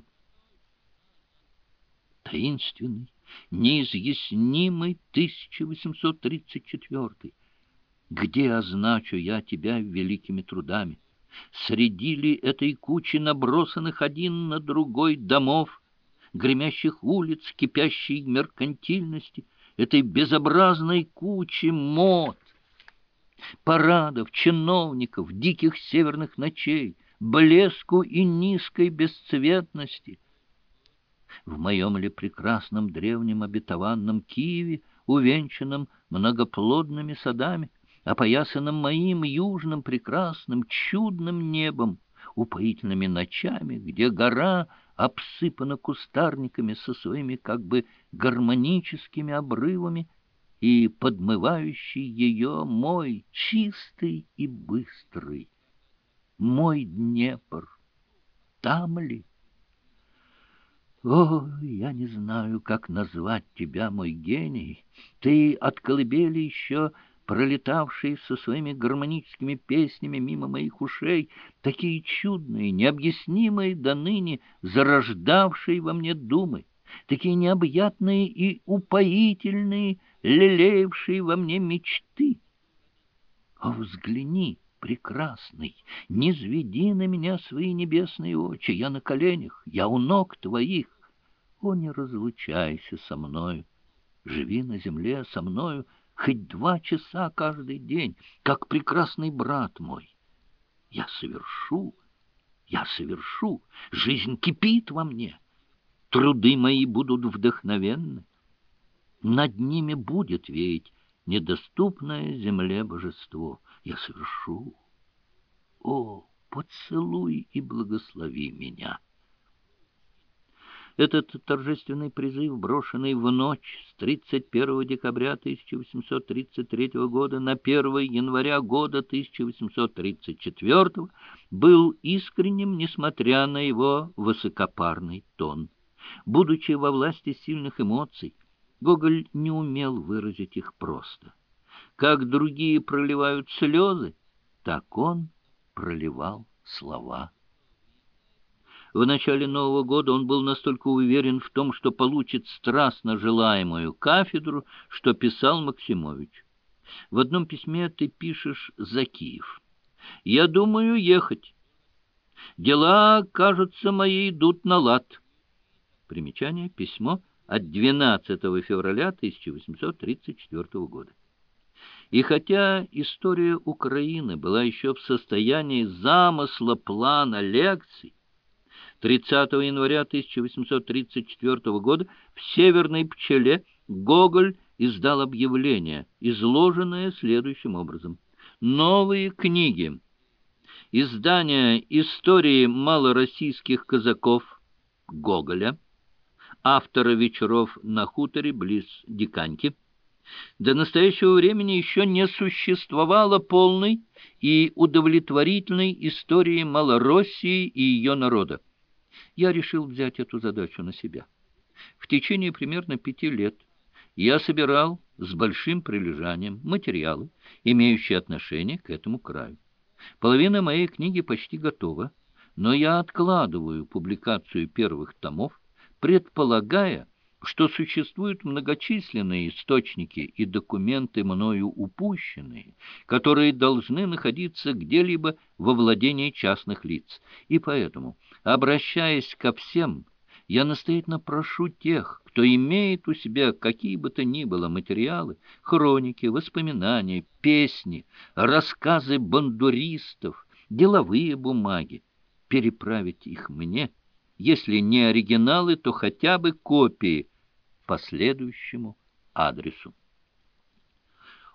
Таинственный, неизъяснимый тысяча восемьсот тридцать четвёртый. Где означу я тебя великими трудами? Среди ли этой кучи набросанных один на другой домов, гремящих улиц, кипящей меркантильности, этой безобразной кучи мод, парадов, чиновников, диких северных ночей, блеску и низкой бесцветности? В моем ли прекрасном древнем обетованном Киеве, увенчанном многоплодными садами, опоясанном моим южным прекрасным чудным небом, упоительными ночами, где гора обсыпана кустарниками со своими как бы гармоническими обрывами, и подмывающий ее мой чистый и быстрый, мой Днепр, там ли? О, я не знаю, как назвать тебя, мой гений. Ты от колыбели еще пролетавший со своими гармоническими песнями мимо моих ушей, такие чудные, необъяснимые до ныне, зарождавшие во мне думы, такие необъятные и упоительные, лелеявшие во мне мечты. О, взгляни, прекрасный, низведи на меня свои небесные очи, я на коленях, я у ног твоих. О, не разлучайся со мною, живи на земле со мною хоть два часа каждый день, как прекрасный брат мой. Я совершу, я совершу, жизнь кипит во мне, труды мои будут вдохновенны, над ними будет веять недоступное земле божество. Я совершу. О, поцелуй и благослови меня. Этот торжественный призыв, брошенный в ночь с тридцать первого декабря тысяча восемьсот тридцать третьего года на первое января года тысяча восемьсот тридцать четвёртого, был искренним, несмотря на его высокопарный тон. Будучи во власти сильных эмоций, Гоголь не умел выразить их просто. Как другие проливают слезы, так он проливал слова. В начале Нового года он был настолько уверен в том, что получит страстно желаемую кафедру, что писал Максимович. В одном письме ты пишешь за Киев. «Я думаю ехать. Дела, кажется, мои идут на лад». Примечание. Письмо от двенадцатого февраля тысяча восемьсот тридцать четвёртого года. И хотя история Украины была еще в состоянии замысла плана лекций, тридцатого января тысяча восемьсот тридцать четвёртого года в «Северной пчеле» Гоголь издал объявление, изложенное следующим образом. Новые книги. Издание «Истории малороссийских казаков» Гоголя, автора «Вечеров на хуторе» близ Диканьки, до настоящего времени еще не существовало полной и удовлетворительной истории Малороссии и ее народа. Я решил взять эту задачу на себя. В течение примерно пяти лет я собирал с большим прилежанием материалы, имеющие отношение к этому краю. Половина моей книги почти готова, но я откладываю публикацию первых томов, предполагая, что существуют многочисленные источники и документы, мною упущенные, которые должны находиться где-либо во владении частных лиц. И поэтому, обращаясь ко всем, я настоятельно прошу тех, кто имеет у себя какие бы то ни было материалы, хроники, воспоминания, песни, рассказы бандуристов, деловые бумаги, переправить их мне, если не оригиналы, то хотя бы копии по следующему адресу.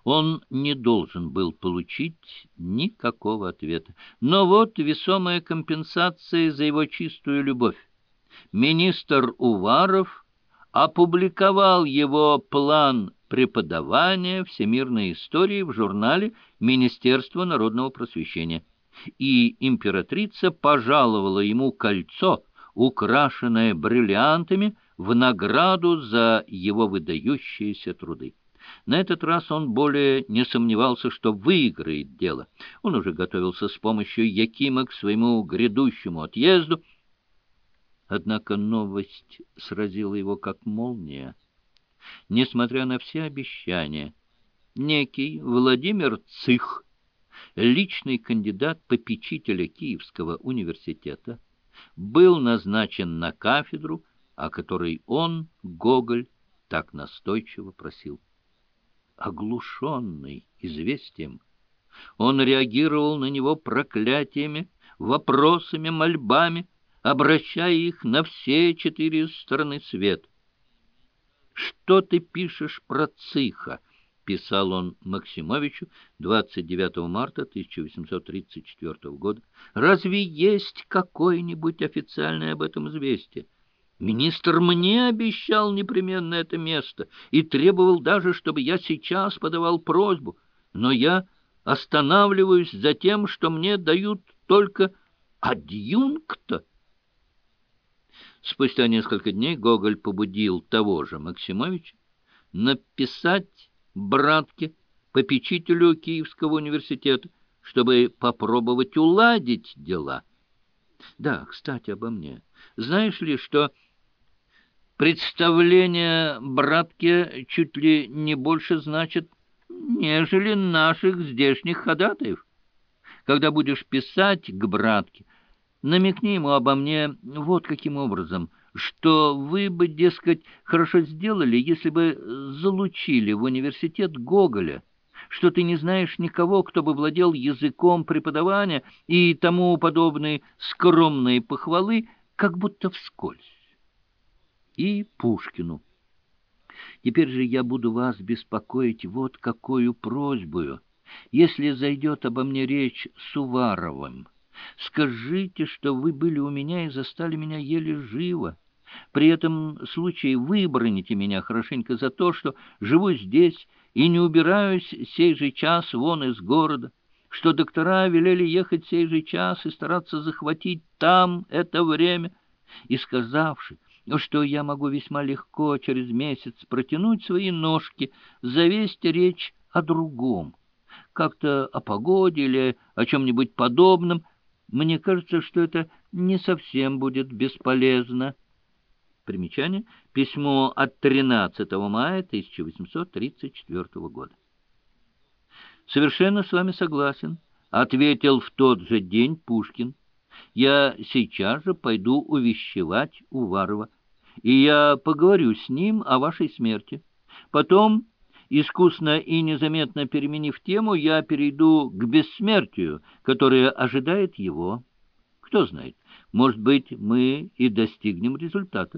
Он не должен был получить никакого ответа. Но вот весомая компенсация за его чистую любовь. Министр Уваров опубликовал его план преподавания всемирной истории в журнале Министерства народного просвещения, и императрица пожаловала ему кольцо, украшенное бриллиантами, в награду за его выдающиеся труды. На этот раз он более не сомневался, что выиграет дело. Он уже готовился с помощью Якима к своему грядущему отъезду. Однако новость сразила его как молния. Несмотря на все обещания, некий Владимир Цых, личный кандидат попечителя Киевского университета, был назначен на кафедру, о которой он, Гоголь, так настойчиво просил. Оглушенный известием, он реагировал на него проклятиями, вопросами, мольбами, обращая их на все четыре стороны света. «Что ты пишешь про Цыха?» — писал он Максимовичу двадцать девятого марта тысяча восемьсот тридцать четвёртого года. «Разве есть какое-нибудь официальное об этом известие? Министр мне обещал непременно это место и требовал даже, чтобы я сейчас подавал просьбу, но я останавливаюсь за тем, что мне дают только адъюнкта». Спустя несколько дней Гоголь побудил того же Максимовича написать братке, попечителю Киевского университета, чтобы попробовать уладить дела. Да, кстати, обо мне. Знаешь ли, что представление братке чуть ли не больше значит, нежели наших здешних ходатаев? Когда будешь писать к братке, намекни ему обо мне вот каким образом, что вы бы, дескать, хорошо сделали, если бы залучили в университет Гоголя, что ты не знаешь никого, кто бы владел языком преподавания и тому подобные скромные похвалы, как будто вскользь. И Пушкину. Теперь же я буду вас беспокоить вот какую просьбою. Если зайдет обо мне речь с Уваровым, скажите, что вы были у меня и застали меня еле живо. При этом случае выброните меня хорошенько за то, что живу здесь и не убираюсь сей же час вон из города, что доктора велели ехать сей же час и стараться захватить там это время, и сказавши, что я могу весьма легко через месяц протянуть свои ножки, завесть речь о другом, как-то о погоде или о чем-нибудь подобном. Мне кажется, что это не совсем будет бесполезно. Примечание. Письмо от тринадцатого мая тысяча восемьсот тридцать четвёртого года. «Совершенно с вами согласен», — ответил в тот же день Пушкин. «Я сейчас же пойду увещевать Уварова, и я поговорю с ним о вашей смерти. Потом, искусно и незаметно переменив тему, я перейду к бессмертию, которое ожидает его. Кто знает, может быть, мы и достигнем результата».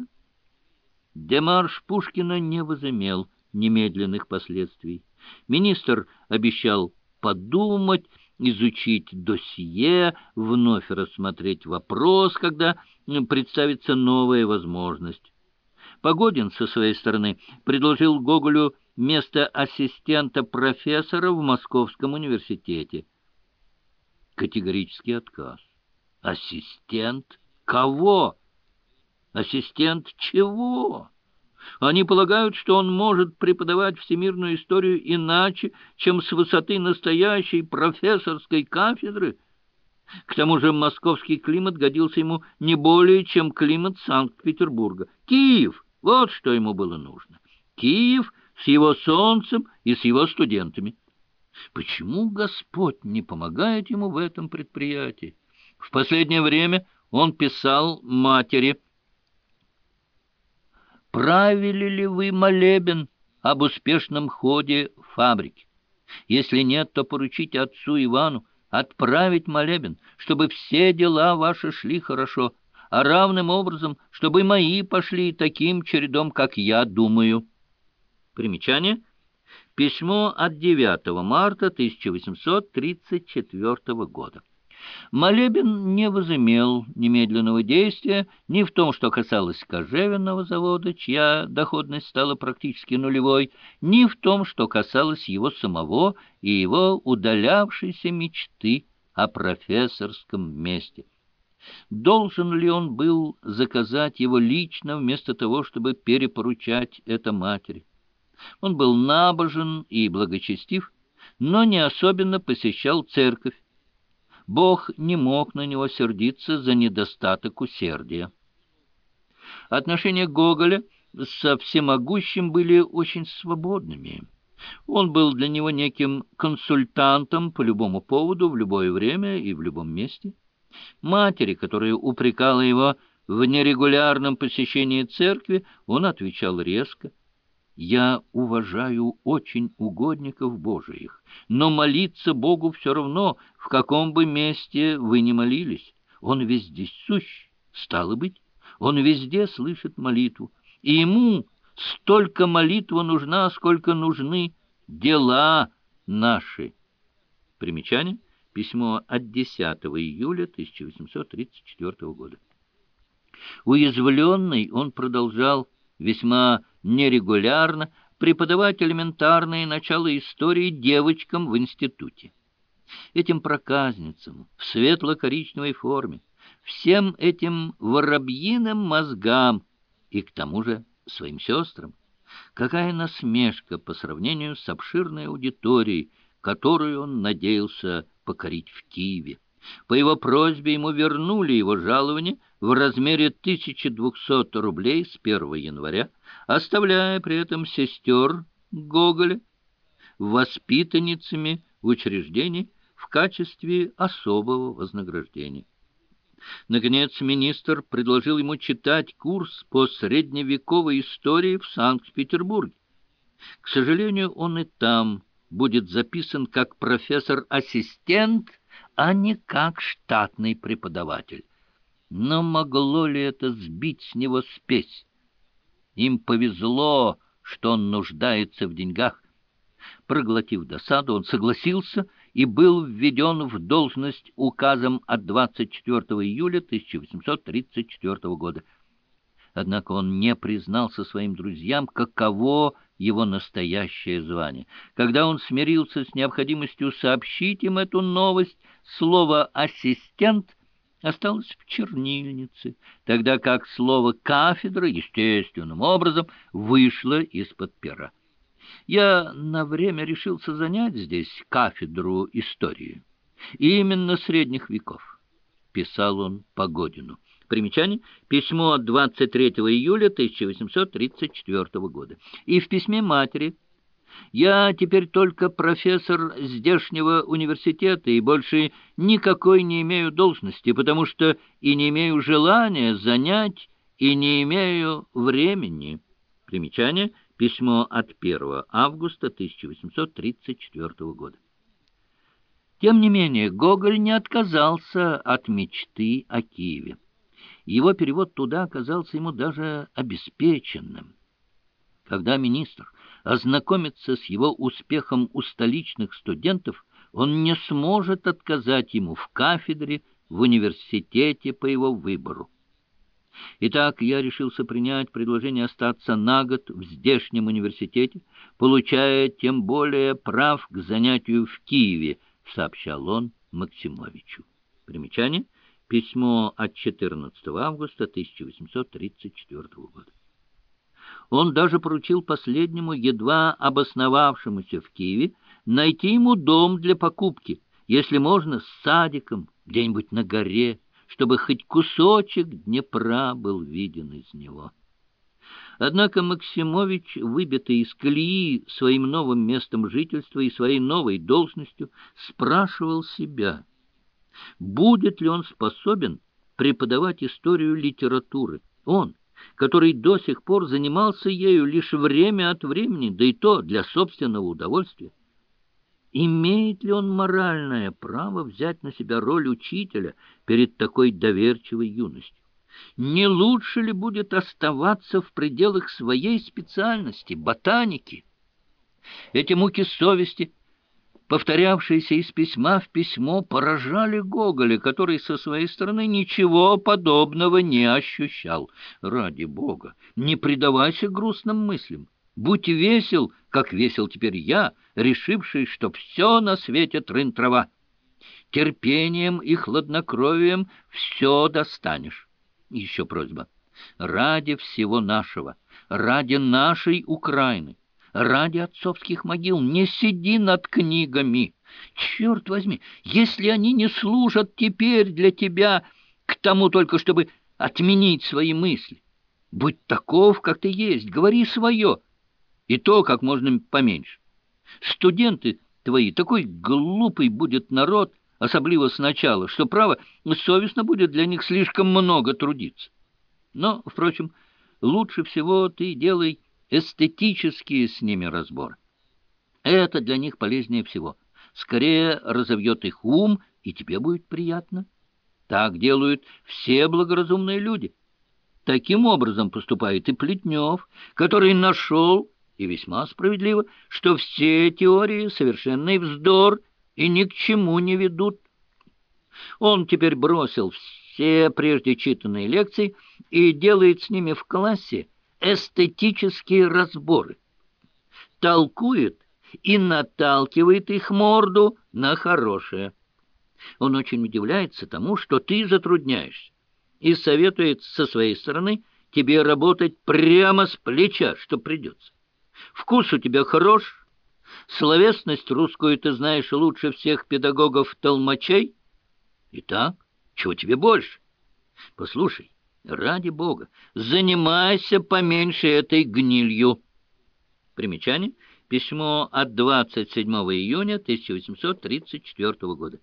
Демарш Пушкина не возымел немедленных последствий. Министр обещал подумать, изучить досье, вновь рассмотреть вопрос, когда представится новая возможность. Погодин, со своей стороны, предложил Гоголю место ассистента профессора в Московском университете. Категорический отказ. Ассистент кого? Ассистент чего? Они полагают, что он может преподавать всемирную историю иначе, чем с высоты настоящей профессорской кафедры. К тому же московский климат годился ему не более, чем климат Санкт-Петербурга. Киев — вот что ему было нужно. Киев с его солнцем и с его студентами. Почему Господь не помогает ему в этом предприятии? В последнее время он писал матери: «Правили ли вы молебен об успешном ходе фабрики? Если нет, то поручите отцу Ивану отправить молебен, чтобы все дела ваши шли хорошо, а равным образом, чтобы мои пошли таким чередом, как я думаю». Примечание. Письмо от девятого марта тысяча восемьсот тридцать четвёртого года. Молебен не возымел немедленного действия ни в том, что касалось кожевенного завода, чья доходность стала практически нулевой, ни в том, что касалось его самого и его удалявшейся мечты о профессорском месте. Должен ли он был заказать его лично, вместо того, чтобы перепоручать это матери? Он был набожен и благочестив, но не особенно посещал церковь. Бог не мог на него сердиться за недостаток усердия. Отношения Гоголя со всемогущим были очень свободными. Он был для него неким консультантом по любому поводу, в любое время и в любом месте. Матери, которая упрекала его в нерегулярном посещении церкви, он отвечал резко: «Я уважаю очень угодников Божиих, но молиться Богу все равно, в каком бы месте вы ни молились. Он везде сущ, стало быть, он везде слышит молитву, и ему столько молитва нужна, сколько нужны дела наши». Примечание. Письмо от десятого июля тысяча восемьсот тридцать четвёртого года. Уязвленный, он продолжал весьма нерегулярно преподавать элементарные начала истории девочкам в институте. Этим проказницам в светло-коричневой форме, всем этим воробьиным мозгам и к тому же своим сестрам. Какая насмешка по сравнению с обширной аудиторией, которую он надеялся покорить в Киеве. По его просьбе ему вернули его жалование в размере тысячи двухсот рублей с первого января, оставляя при этом сестер Гоголя воспитанницами в учреждении в качестве особого вознаграждения. Наконец, министр предложил ему читать курс по средневековой истории в Санкт-Петербурге. К сожалению, он и там будет записан как профессор-ассистент, а не как штатный преподаватель. Но могло ли это сбить с него спесь? Им повезло, что он нуждается в деньгах. Проглотив досаду, он согласился и был введен в должность указом от двадцать четвёртого июля тысяча восемьсот тридцать четвёртого года. Однако он не признался своим друзьям, каково его настоящее звание. Когда он смирился с необходимостью сообщить им эту новость, слово «ассистент» осталось в чернильнице, тогда как слово «кафедра» естественным образом вышло из-под пера. «Я на время решился занять здесь кафедру истории, и именно средних веков», — писал он Погодину. Примечание. Письмо от двадцать третьего июля тысяча восемьсот тридцать четвёртого года. И в письме матери: «Я теперь только профессор здешнего университета и больше никакой не имею должности, потому что и не имею желания занять, и не имею времени». Примечание. Письмо от первого августа тысяча восемьсот тридцать четвёртого года. Тем не менее, Гоголь не отказался от мечты о Киеве. Его перевод туда оказался ему даже обеспеченным. Когда министр ознакомится с его успехом у столичных студентов, он не сможет отказать ему в кафедре в университете по его выбору. Итак, я решился принять предложение остаться на год в здешнем университете, получая тем более прав к занятию в Киеве, сообщал он Максимовичу. Примечание. Письмо от четырнадцатого августа тысяча восемьсот тридцать четвёртого года. Он даже поручил последнему, едва обосновавшемуся в Киеве, найти ему дом для покупки, если можно, с садиком, где-нибудь на горе, чтобы хоть кусочек Днепра был виден из него. Однако Максимович, выбитый из колеи своим новым местом жительства и своей новой должностью, спрашивал себя, будет ли он способен преподавать историю литературы. Он, который до сих пор занимался ею лишь время от времени, да и то для собственного удовольствия. Имеет ли он моральное право взять на себя роль учителя перед такой доверчивой юностью? Не лучше ли будет оставаться в пределах своей специальности, ботаники? Эти муки совести, повторявшиеся из письма в письмо, поражали Гоголя, который со своей стороны ничего подобного не ощущал. Ради Бога, не предавайся грустным мыслям. Будь весел, как весел теперь я, решивший, что все на свете трын-трава. Терпением и хладнокровием все достанешь. Еще просьба. Ради всего нашего, ради нашей Украины, ради отцовских могил не сиди над книгами. Черт возьми, если они не служат теперь для тебя к тому только, чтобы отменить свои мысли, будь таков, как ты есть, говори свое, и то как можно поменьше. Студенты твои, такой глупый будет народ, особливо сначала, что, право, совестно будет для них слишком много трудиться. Но, впрочем, лучше всего ты делай эстетические с ними разборы. Это для них полезнее всего. Скорее разовьет их ум, и тебе будет приятно. Так делают все благоразумные люди. Таким образом поступает и Плетнев, который нашел, и весьма справедливо, что все теории совершенный вздор и ни к чему не ведут. Он теперь бросил все прежде читанные лекции и делает с ними в классе эстетические разборы. Толкует и наталкивает их морду на хорошее. Он очень удивляется тому, что ты затрудняешься, и советует со своей стороны тебе работать прямо с плеча, что придется. Вкус у тебя хорош, словесность русскую ты знаешь лучше всех педагогов-толмачей. Итак, чего тебе больше? Послушай, ради Бога, занимайся поменьше этой гнилью. Примечание. Письмо от двадцать седьмого июня тысяча восемьсот тридцать четвёртого года.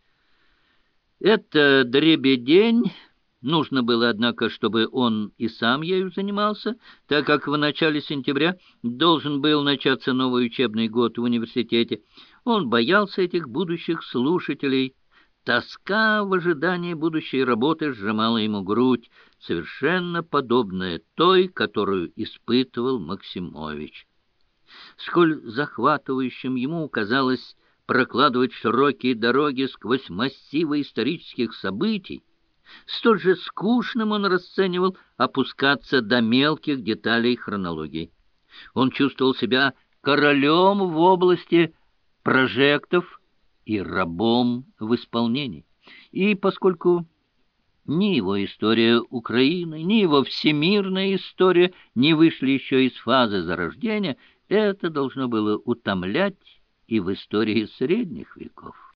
Это дребедень. Нужно было, однако, чтобы он и сам ею занимался, так как в начале сентября должен был начаться новый учебный год в университете. Он боялся этих будущих слушателей. Тоска в ожидании будущей работы сжимала ему грудь, совершенно подобная той, которую испытывал Максимович. Сколь захватывающим ему казалось прокладывать широкие дороги сквозь массивы исторических событий, столь же скучным он расценивал опускаться до мелких деталей хронологии. Он чувствовал себя королем в области прожектов и рабом в исполнении. И поскольку ни его история Украины, ни его всемирная история не вышли еще из фазы зарождения, это должно было утомлять и в истории средних веков.